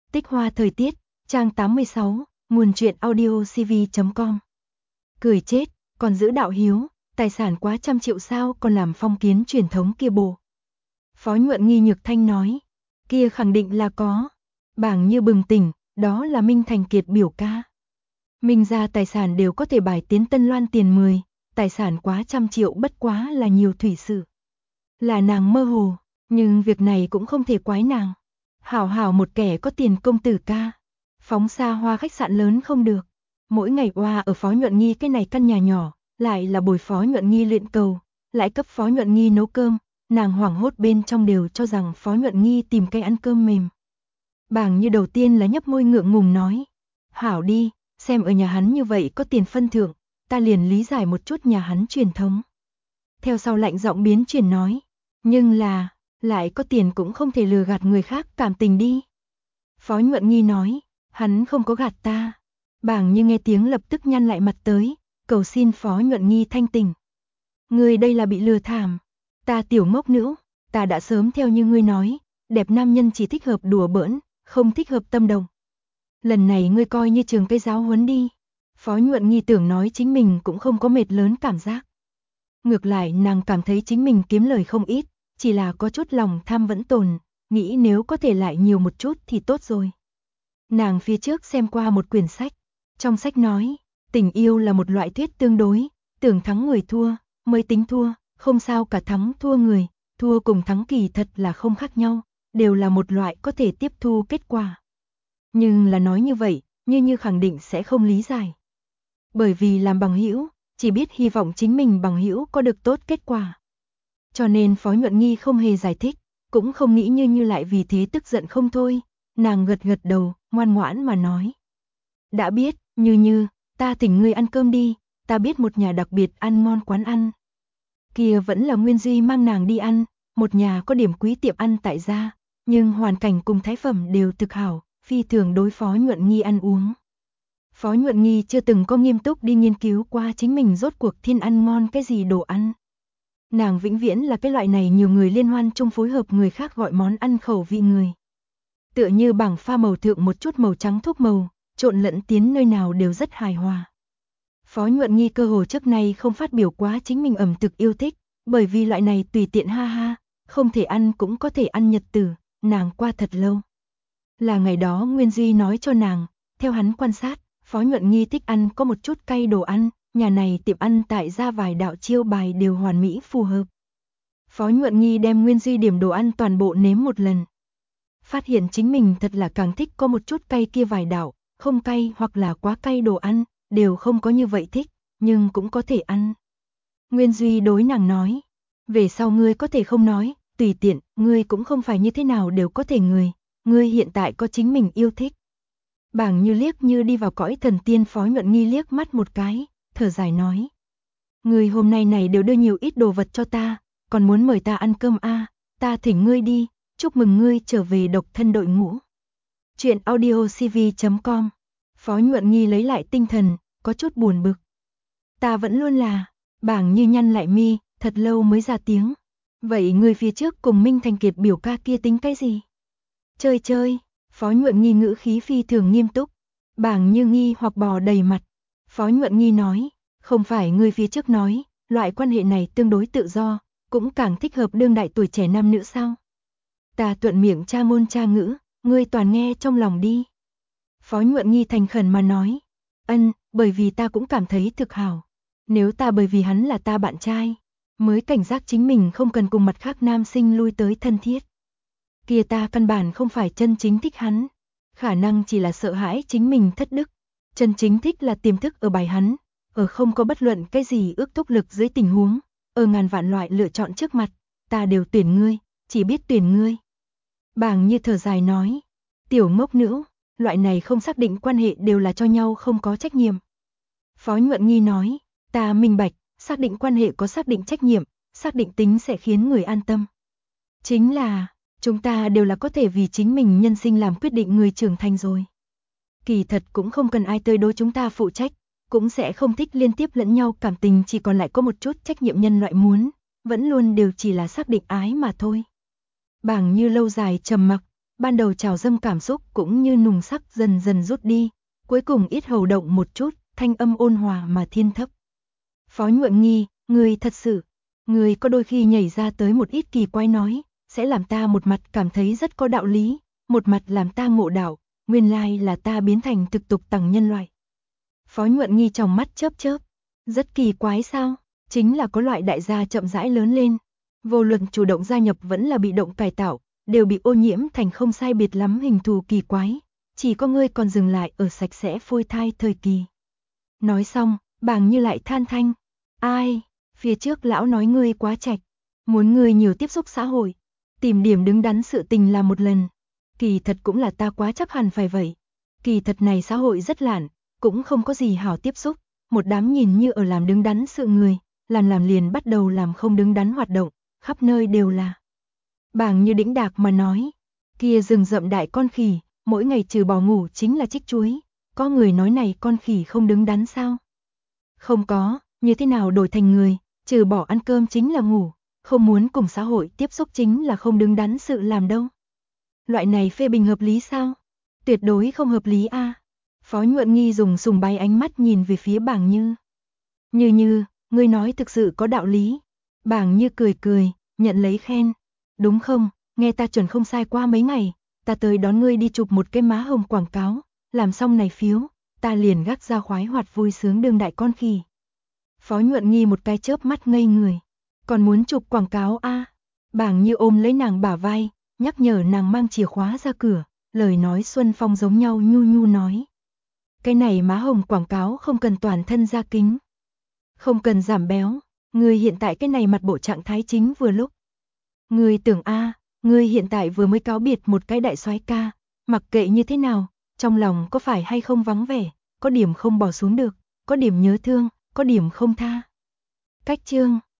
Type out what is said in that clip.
Tích Hoa thời tiết, trang 86, nguồn truyện audio cv.com. Cười chết, còn giữ đạo hiếu, tài sản quá 100 triệu sao còn làm phong kiến truyền thống kia bồ. Phó Nhuận Nghi nhược thanh nói, kia khẳng định là có. Bảng Như bừng tỉnh, đó là Minh Thành Kiệt biểu ca. Minh gia tài sản đều có thể bài tiến Tân Loan tiền 10, tài sản quá 100 triệu bất quá là nhiều thủy sự. Là nàng mơ hồ, nhưng việc này cũng không thể quái nàng. Hảo hảo một kẻ có tiền công tử ca, phóng xa hoa khách sạn lớn không được. Mỗi ngày oa ở Phó Nhuận Nghi cái này căn nhà nhỏ, lại là bồi Phó Nhuận Nghi luyện cầu, lại cấp Phó Nhuận Nghi nấu cơm, nàng hoảng hốt bên trong đều cho rằng Phó Nhuận Nghi tìm cây ăn cơm mềm. Bảng Như đầu tiên là nhấp môi ngượng ngùng nói, hảo đi, xem ở nhà hắn như vậy có tiền phân thượng, ta liền lý giải một chút nhà hắn truyền thống. Theo sau lạnh giọng biến chuyển nói, nhưng là, lại có tiền cũng không thể lừa gạt người khác cảm tình đi. Phó Nhuận Nghi nói, hắn không có gạt ta. Bảng Như nghe tiếng lập tức nhăn lại mặt tới, cầu xin Phó Nhuận Nghi thanh tỉnh. Ngươi đây là bị lừa thảm. Ta tiểu ngốc nữ, ta đã sớm theo như ngươi nói, đẹp nam nhân chỉ thích hợp đùa bỡn, không thích hợp tâm đồng. Lần này ngươi coi như trường cây giáo huấn đi. Phó Nhuận Nghi tưởng nói chính mình cũng không có mệt lớn cảm giác. Ngược lại nàng cảm thấy chính mình kiếm lời không ít, chỉ là có chút lòng tham vẫn tồn, nghĩ nếu có thể lại nhiều một chút thì tốt rồi. Nàng phía trước xem qua một quyển sách, trong sách nói, tình yêu là một loại thuyết tương đối, tưởng thắng người thua, mới tính thua, không sao cả thắng thua người, thua cùng thắng kỳ thật là không khác nhau, đều là một loại có thể tiếp thu kết quả. Nhưng là nói như vậy, như khẳng định sẽ không lý giải. Bởi vì làm bằng hữu, chỉ biết hy vọng chính mình bằng hữu có được tốt kết quả. Cho nên Phó Nhuận Nghi không hề giải thích, cũng không nghĩ như lại vì thế tức giận không thôi, nàng gật gật đầu, ngoan ngoãn mà nói. Đã biết, như, ta thỉnh ngươi ăn cơm đi, ta biết một nhà đặc biệt ăn ngon quán ăn. Kia vẫn là Nguyên Duy mang nàng đi ăn, một nhà có điểm quý tiệm ăn tại gia, nhưng hoàn cảnh cùng thái phẩm đều thực hảo, phi thường đối Phó Nhuận Nghi ăn uống. Phó Nhuận Nghi chưa từng có nghiêm túc đi nghiên cứu qua chính mình rốt cuộc thiên ăn ngon cái gì đồ ăn. Nàng vĩnh viễn là cái loại này nhiều người liên hoan chung phối hợp người khác gọi món ăn khẩu vị người. Tựa như bảng pha màu thượng một chút màu trắng thuốc màu, trộn lẫn tiến nơi nào đều rất hài hòa. Phó Nhuận Nghi cơ hồ trước nay không phát biểu quá chính mình ẩm thực yêu thích, bởi vì loại này tùy tiện ha ha, không thể ăn cũng có thể ăn nhật tử, nàng qua thật lâu. Là ngày đó Nguyên Duy nói cho nàng, theo hắn quan sát, Phó Nhuận Nghi thích ăn có một chút cay đồ ăn, nhà này tiệm ăn tại gia vài đạo chiêu bài đều hoàn mỹ phù hợp. Phó Nhuận Nghi đem Nguyên Duy điểm đồ ăn toàn bộ nếm một lần. Phát hiện chính mình thật là càng thích có một chút cay kia vài đạo, không cay hoặc là quá cay đồ ăn, đều không có như vậy thích, nhưng cũng có thể ăn. Nguyên Duy đối nàng nói, về sau ngươi có thể không nói, tùy tiện, ngươi cũng không phải như thế nào đều có thể người, ngươi hiện tại có chính mình yêu thích. Bảng Như liếc như đi vào cõi thần tiên. Phó Nhuận Nghi liếc mắt một cái, thở dài nói. Ngươi hôm nay này đều đưa nhiều ít đồ vật cho ta, còn muốn mời ta ăn cơm a, ta thỉnh ngươi đi, chúc mừng ngươi trở về độc thân đội ngũ. Chuyện audio cv.com. Phó Nhuận Nghi lấy lại tinh thần, có chút buồn bực. Ta vẫn luôn là, Bảng Như nhăn lại mi, thật lâu mới ra tiếng. Vậy ngươi phía trước cùng Minh Thành Kiệt biểu ca kia tính cái gì? Chơi. Phó Nhuận Nghi ngữ khí phi thường nghiêm túc. Bảng Như nghi hoặc bò đầy mặt. Phó Nhuận Nghi nói, không phải ngươi phía trước nói, loại quan hệ này tương đối tự do, cũng càng thích hợp đương đại tuổi trẻ nam nữ sao? Ta thuận miệng tra ngôn tra ngữ, ngươi toàn nghe trong lòng đi. Phó Nhuận Nghi thành khẩn mà nói, bởi vì ta cũng cảm thấy thực hảo. Nếu ta bởi vì hắn là ta bạn trai, mới cảnh giác chính mình không cần cùng mặt khác nam sinh lui tới thân thiết. Kia ta căn bản không phải chân chính thích hắn, khả năng chỉ là sợ hãi chính mình thất đức. Chân chính thích là tiềm thức ở bài hắn, ở không có bất luận cái gì ước thúc lực dưới tình huống, ở ngàn vạn loại lựa chọn trước mặt, ta đều tuyển ngươi, chỉ biết tuyển ngươi. Bảng Như thở dài nói, tiểu ngốc nữ, loại này không xác định quan hệ đều là cho nhau không có trách nhiệm. Phó Nhuận Nghi nói, ta minh bạch, xác định quan hệ có xác định trách nhiệm, xác định tính sẽ khiến người an tâm. Chính là, chúng ta đều là có thể vì chính mình nhân sinh làm quyết định người trưởng thành rồi. Kỳ thật cũng không cần ai tới đối chúng ta phụ trách, cũng sẽ không thích liên tiếp lẫn nhau cảm tình, chỉ còn lại có một chút trách nhiệm nhân loại muốn, vẫn luôn đều chỉ là xác định ái mà thôi. Bảng Như lâu dài trầm mặc, ban đầu trào dâng cảm xúc cũng như nùng sắc dần dần rút đi, cuối cùng ít hầu động một chút, thanh âm ôn hòa mà thiên thấp. Phó Nhuận Nghi, người thật sự, người có đôi khi nhảy ra tới một ít kỳ quái nói, sẽ làm ta một mặt cảm thấy rất có đạo lý, một mặt làm ta ngộ đạo, nguyên lai là ta biến thành thực tục tằng nhân loại. Phó Nhuận Nghi trong mắt chớp chớp, rất kỳ quái sao, chính là có loại đại gia chậm rãi lớn lên, vô luận chủ động gia nhập vẫn là bị động cải tạo, đều bị ô nhiễm thành không sai biệt lắm hình thù kỳ quái, chỉ có ngươi còn dừng lại ở sạch sẽ phôi thai thời kỳ. Nói xong, Bàng Như lại than thanh, ai, phía trước lão nói ngươi quá trạch, muốn ngươi nhiều tiếp xúc xã hội, tìm điểm đứng đắn sự tình là một lần, kỳ thật cũng là ta quá chắc hẳn phải vậy, kỳ thật này xã hội rất lạn, cũng không có gì hảo tiếp xúc, một đám nhìn như ở làm đứng đắn sự người, làm liền bắt đầu làm không đứng đắn hoạt động, khắp nơi đều là. Bàng Như đĩnh đạc mà nói, kia rừng rậm đại con khỉ, mỗi ngày trừ bỏ ngủ chính là trích chuối, có người nói này con khỉ không đứng đắn sao? Không có, như thế nào đổi thành người, trừ bỏ ăn cơm chính là ngủ, không muốn cùng xã hội tiếp xúc chính là không đứng đắn sự làm đâu. Loại này phê bình hợp lý sao? Tuyệt đối không hợp lý a. Phó Nhuận Nghi dùng sùng bái ánh mắt nhìn về phía Bàng Như. Như, ngươi nói thực sự có đạo lý. Bàng Như cười cười, nhận lấy khen. Đúng không, nghe ta chuẩn không sai qua mấy ngày, ta tới đón ngươi đi chụp một cái má hồng quảng cáo, làm xong này phiếu, ta liền gác ra khoái hoạt vui sướng đương đại con khỉ. Phó Nhuận Nghi một cái chớp mắt ngây người, còn muốn chụp quảng cáo a? Bàng Như ôm lấy nàng bả vai, nhắc nhở nàng mang chìa khóa ra cửa, lời nói xuân phong giống nhau nhu nhu nói. Cái này má hồng quảng cáo không cần toàn thân da kính, không cần giảm béo, ngươi hiện tại cái này mặt bộ trạng thái chính vừa lúc. Ngươi tưởng ngươi hiện tại vừa mới cáo biệt một cái đại soái ca, mặc kệ như thế nào, trong lòng có phải hay không vắng vẻ, có điểm không bỏ xuống được, có điểm nhớ thương, có điểm không tha. Cách chương